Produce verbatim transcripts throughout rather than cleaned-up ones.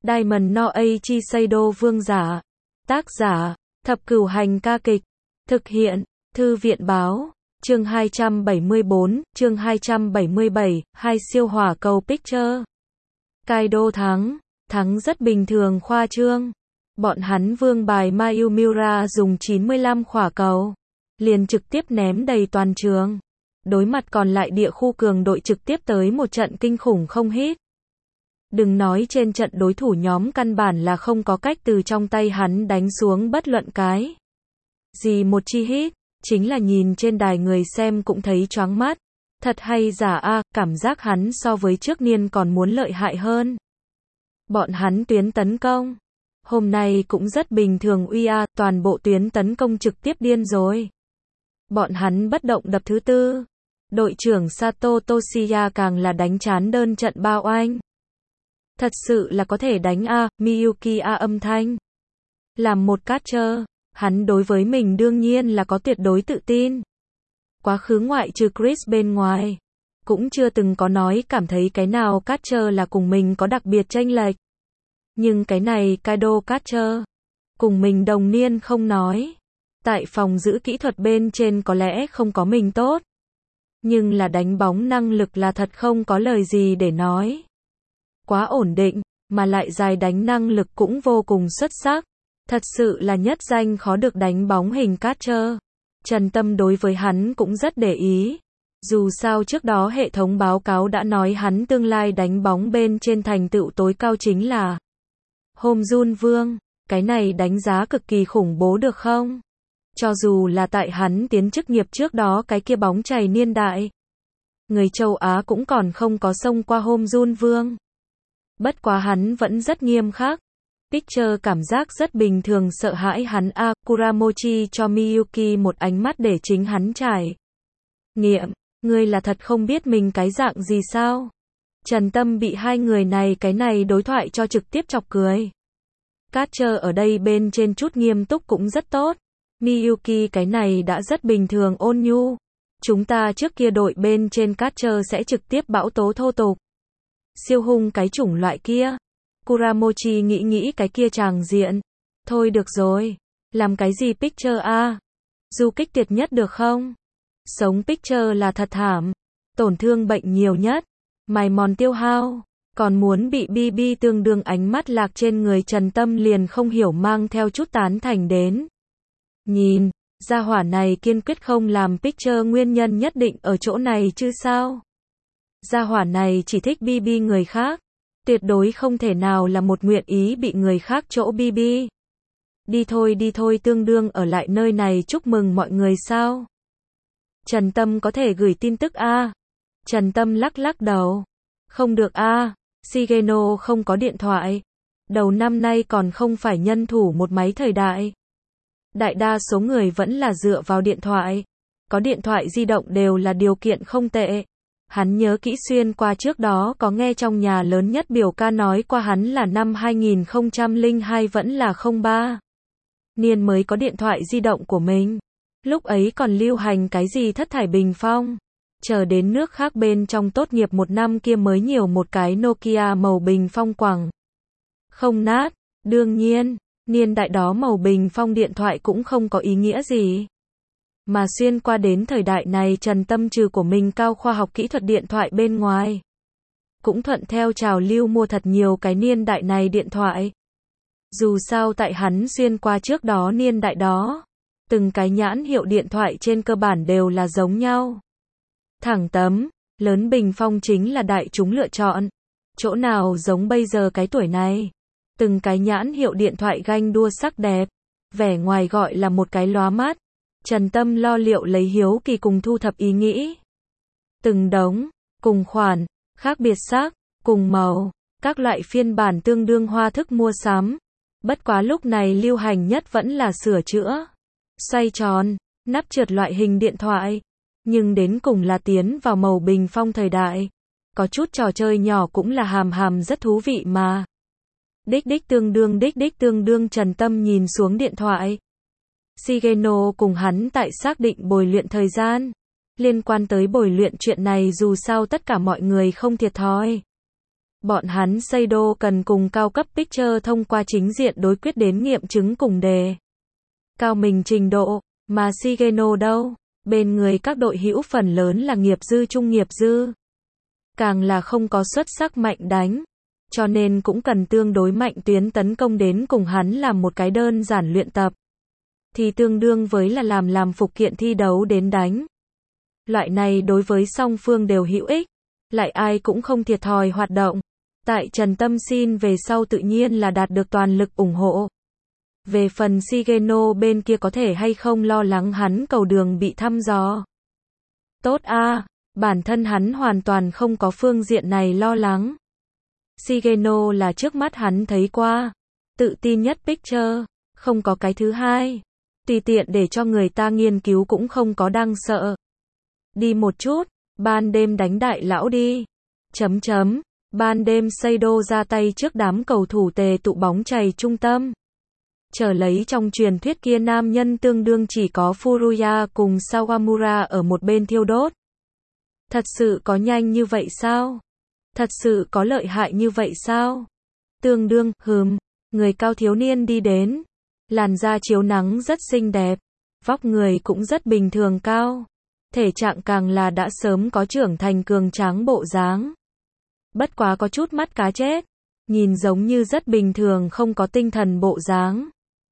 Diamond no Eiichi Seido Vương giả. Tác giả, Thập Cửu Hành ca kịch. Thực hiện, Thư viện báo. Chương hai trăm bảy mươi tư, chương hai trăm bảy mươi bảy, hai siêu hỏa cầu Picture. Kaido thắng, thắng rất bình thường khoa trương. Bọn hắn vương bài Mayumura dùng chín mươi lăm khỏa cầu, liền trực tiếp ném đầy toàn trường. Đối mặt còn lại địa khu cường đội trực tiếp tới một trận kinh khủng không hít. Đừng nói trên trận đối thủ nhóm căn bản là không có cách từ trong tay hắn đánh xuống bất luận cái gì một chi hít, chính là nhìn trên đài người xem cũng thấy choáng mắt. Thật hay giả a, cảm giác hắn so với trước niên còn muốn lợi hại hơn. Bọn hắn tuyến tấn công hôm nay cũng rất bình thường uy a, toàn bộ tuyến tấn công trực tiếp điên rồi. Bọn hắn bất động đập thứ tư. Đội trưởng Sato Toshiya càng là đánh chán đơn trận bao oanh. Thật sự là có thể đánh a, Miyuki a âm thanh. Làm một catcher, hắn đối với mình đương nhiên là có tuyệt đối tự tin. Quá khứ ngoại trừ Chris bên ngoài, cũng chưa từng có nói cảm thấy cái nào catcher là cùng mình có đặc biệt chênh lệch. Nhưng cái này Kaido catcher, cùng mình đồng niên không nói. Tại phòng giữ kỹ thuật bên trên có lẽ không có mình tốt. Nhưng là đánh bóng năng lực là thật không có lời gì để nói. Quá ổn định, mà lại dài đánh năng lực cũng vô cùng xuất sắc. Thật sự là nhất danh khó được đánh bóng hình catcher. Trần Tâm đối với hắn cũng rất để ý. Dù sao trước đó hệ thống báo cáo đã nói hắn tương lai đánh bóng bên trên thành tựu tối cao chính là Home Run Vương. Cái này đánh giá cực kỳ khủng bố được không? Cho dù là tại hắn tiến chức nghiệp trước đó cái kia bóng chày niên đại, người châu Á cũng còn không có xông qua Home Run Vương. Bất quá hắn vẫn rất nghiêm khắc. Picture cảm giác rất bình thường sợ hãi hắn a, Kuramochi cho Miyuki một ánh mắt để chính hắn trải nghiệm. Ngươi là thật không biết mình cái dạng gì sao? Trần Tâm bị hai người này cái này đối thoại cho trực tiếp chọc cười. Catcher ở đây bên trên chút nghiêm túc cũng rất tốt. Miyuki cái này đã rất bình thường ôn nhu. Chúng ta trước kia đội bên trên catcher sẽ trực tiếp bão tố thô tục. Siêu hung cái chủng loại kia. Kuramochi nghĩ nghĩ cái kia tràng diện. Thôi được rồi. Làm cái gì Picture a? Du kích tiệt nhất được không? Sống Picture là thật thảm. Tổn thương bệnh nhiều nhất. Mài mòn tiêu hao. Còn muốn bị bê bê tương đương ánh mắt lạc trên người Trần Tâm liền không hiểu mang theo chút tán thành đến. Nhìn, gia hỏa này kiên quyết không làm Picture nguyên nhân nhất định ở chỗ này chứ sao? Gia hỏa này chỉ thích bê bê người khác. Tuyệt đối không thể nào là một nguyện ý bị người khác chỗ bê bê. Đi thôi đi thôi tương đương ở lại nơi này chúc mừng mọi người sao? Trần Tâm có thể gửi tin tức a? Trần Tâm lắc lắc đầu. Không được a, Shigeno không có điện thoại. Đầu năm nay còn không phải nhân thủ một máy thời đại. Đại đa số người vẫn là dựa vào điện thoại. Có điện thoại di động đều là điều kiện không tệ. Hắn nhớ kỹ xuyên qua trước đó có nghe trong nhà lớn nhất biểu ca nói qua hắn là năm hai nghìn không trăm lẻ hai vẫn là không ba. Niên mới có điện thoại di động của mình. Lúc ấy còn lưu hành cái gì thất thải bình phong. Chờ đến nước khác bên trong tốt nghiệp một năm kia mới nhiều một cái Nokia màu bình phong quẳng. Không nát, đương nhiên, niên đại đó màu bình phong điện thoại cũng không có ý nghĩa gì. Mà xuyên qua đến thời đại này Trần Tâm trừ của mình cao khoa học kỹ thuật điện thoại bên ngoài. Cũng thuận theo trào lưu mua thật nhiều cái niên đại này điện thoại. Dù sao tại hắn xuyên qua trước đó niên đại đó. Từng cái nhãn hiệu điện thoại trên cơ bản đều là giống nhau. Thẳng tấm, lớn bình phong chính là đại chúng lựa chọn. Chỗ nào giống bây giờ cái tuổi này. Từng cái nhãn hiệu điện thoại ganh đua sắc đẹp. Vẻ ngoài gọi là một cái lóa mắt. Trần Tâm lo liệu lấy hiếu kỳ cùng thu thập ý nghĩ. Từng đống, cùng khoản, khác biệt sắc, cùng màu, các loại phiên bản tương đương hoa thức mua sắm. Bất quá lúc này lưu hành nhất vẫn là sửa chữa, xoay tròn, nắp trượt loại hình điện thoại. Nhưng đến cùng là tiến vào màu bình phong thời đại. Có chút trò chơi nhỏ cũng là hàm hàm rất thú vị mà. Đích đích tương đương đích đích tương đương Trần Tâm nhìn xuống điện thoại. Shigeno cùng hắn tại xác định bồi luyện thời gian. Liên quan tới bồi luyện chuyện này dù sao tất cả mọi người không thiệt thòi. Bọn hắn Seido cần cùng cao cấp pitcher thông qua chính diện đối quyết đến nghiệm chứng cùng đề cao mình trình độ, mà Shigeno đâu? Bên người các đội hữu phần lớn là nghiệp dư trung nghiệp dư. Càng là không có xuất sắc mạnh đánh. Cho nên cũng cần tương đối mạnh tuyến tấn công đến cùng hắn làm một cái đơn giản luyện tập. Thì tương đương với là làm làm phục kiện thi đấu đến đánh. Loại này đối với song phương đều hữu ích. Lại ai cũng không thiệt thòi hoạt động. Tại Trần Tâm xin về sau tự nhiên là đạt được toàn lực ủng hộ. Về phần Shigeno bên kia có thể hay không lo lắng hắn cầu đường bị thăm dò. Tốt a, à, bản thân hắn hoàn toàn không có phương diện này lo lắng. Shigeno là trước mắt hắn thấy qua. Tự tin nhất pitcher, không có cái thứ hai. Tùy tiện để cho người ta nghiên cứu cũng không có đang sợ. Đi một chút, ban đêm đánh đại lão đi. Chấm chấm, ban đêm Seido ra tay trước đám cầu thủ tề tụ bóng chày trung tâm. Trở lấy trong truyền thuyết kia nam nhân tương đương chỉ có Furuya cùng Sawamura ở một bên thiêu đốt. Thật sự có nhanh như vậy sao? Thật sự có lợi hại như vậy sao? Tương đương, hừm, người cao thiếu niên đi đến. Làn da chiếu nắng rất xinh đẹp. Vóc người cũng rất bình thường cao. Thể trạng càng là đã sớm có trưởng thành cường tráng bộ dáng. Bất quá có chút mắt cá chết. Nhìn giống như rất bình thường không có tinh thần bộ dáng.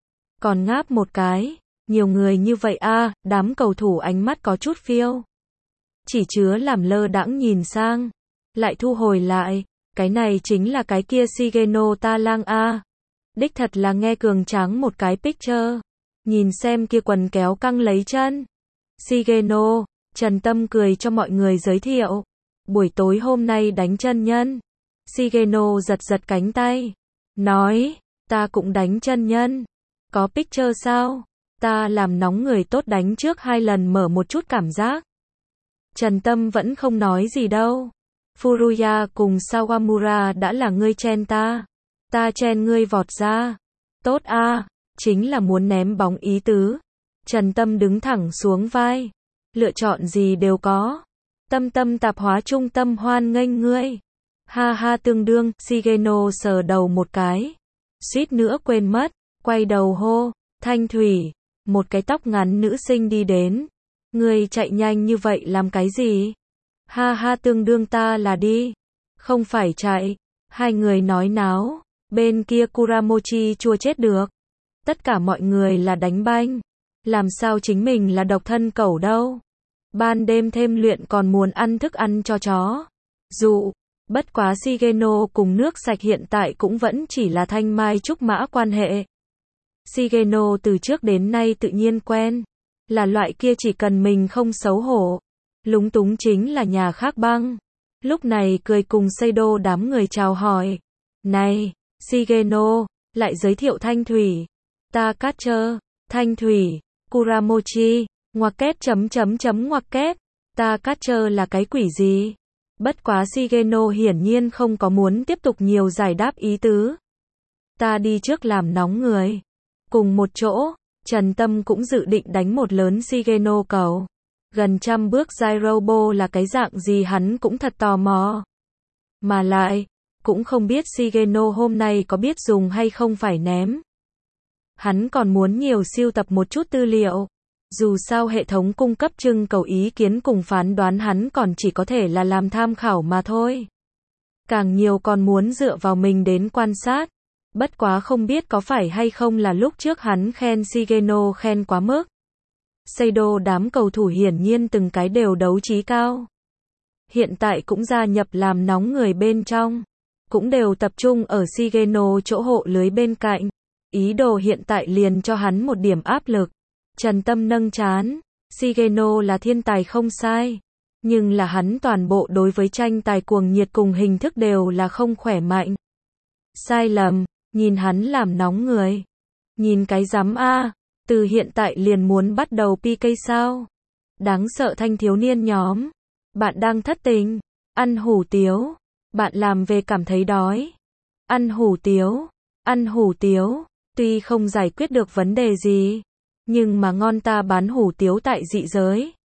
Còn ngáp một cái. Nhiều người như vậy a, à, đám cầu thủ ánh mắt có chút phiêu. Chỉ chứa làm lơ đãng nhìn sang. Lại thu hồi lại. Cái này chính là cái kia Shigeno ta lang a. À. Đích thật là nghe cường tráng một cái picture. Nhìn xem kia quần kéo căng lấy chân. Shigeno, Trần Tâm cười cho mọi người giới thiệu. Buổi tối hôm nay đánh chân nhân. Shigeno giật giật cánh tay. Nói, ta cũng đánh chân nhân. Có picture sao? Ta làm nóng người tốt đánh trước hai lần mở một chút cảm giác. Trần Tâm vẫn không nói gì đâu. Furuya cùng Sawamura đã là ngươi chen ta. Ta chen ngươi vọt ra. Tốt a, à, chính là muốn ném bóng ý tứ. Trần Tâm đứng thẳng xuống vai. Lựa chọn gì đều có. Tâm tâm tạp hóa trung tâm hoan nghênh ngươi. Ha ha tương đương, Shigeno sờ đầu một cái. Suýt nữa quên mất, quay đầu hô, Thanh Thủy, một cái tóc ngắn nữ sinh đi đến. Ngươi chạy nhanh như vậy làm cái gì? Ha ha tương đương ta là đi. Không phải chạy. Hai người nói náo. Bên kia Kuramochi chua chết được. Tất cả mọi người là đánh banh. Làm sao chính mình là độc thân cẩu đâu. Ban đêm thêm luyện còn muốn ăn thức ăn cho chó. Dụ. Bất quá Shigeno cùng nước sạch hiện tại cũng vẫn chỉ là thanh mai trúc mã quan hệ. Shigeno từ trước đến nay tự nhiên quen. Là loại kia chỉ cần mình không xấu hổ. Lúng túng chính là nhà khác băng. Lúc này cười cùng Seido đám người chào hỏi. Này, Shigeno, lại giới thiệu Thanh Thủy. Ta catcher, Thanh Thủy, Kuramochi, ngoặc kép chấm chấm chấm ngoặc kép. Ta catcher là cái quỷ gì? Bất quá Shigeno hiển nhiên không có muốn tiếp tục nhiều giải đáp ý tứ. Ta đi trước làm nóng người. Cùng một chỗ, Trần Tâm cũng dự định đánh một lớn Shigeno cầu. Gần trăm bước Gyrobo là cái dạng gì hắn cũng thật tò mò. Mà lại, cũng không biết Shigeno hôm nay có biết dùng hay không phải ném. Hắn còn muốn nhiều siêu tập một chút tư liệu. Dù sao hệ thống cung cấp trưng cầu ý kiến cùng phán đoán hắn còn chỉ có thể là làm tham khảo mà thôi. Càng nhiều còn muốn dựa vào mình đến quan sát. Bất quá không biết có phải hay không là lúc trước hắn khen Shigeno khen quá mức. Seido đám cầu thủ hiển nhiên từng cái đều đấu trí cao. Hiện tại cũng gia nhập làm nóng người bên trong. Cũng đều tập trung ở Shigeno chỗ hộ lưới bên cạnh. Ý đồ hiện tại liền cho hắn một điểm áp lực. Trần Tâm nâng trán. Shigeno là thiên tài không sai. Nhưng là hắn toàn bộ đối với tranh tài cuồng nhiệt cùng hình thức đều là không khỏe mạnh. Sai lầm, nhìn hắn làm nóng người. Nhìn cái rắm a, từ hiện tại liền muốn bắt đầu pê ca sao? Đáng sợ thanh thiếu niên nhóm. Bạn đang thất tình, ăn hủ tiếu. Bạn làm về cảm thấy đói. Ăn hủ tiếu, ăn hủ tiếu. Tuy không giải quyết được vấn đề gì, nhưng mà ngon ta bán hủ tiếu tại dị giới.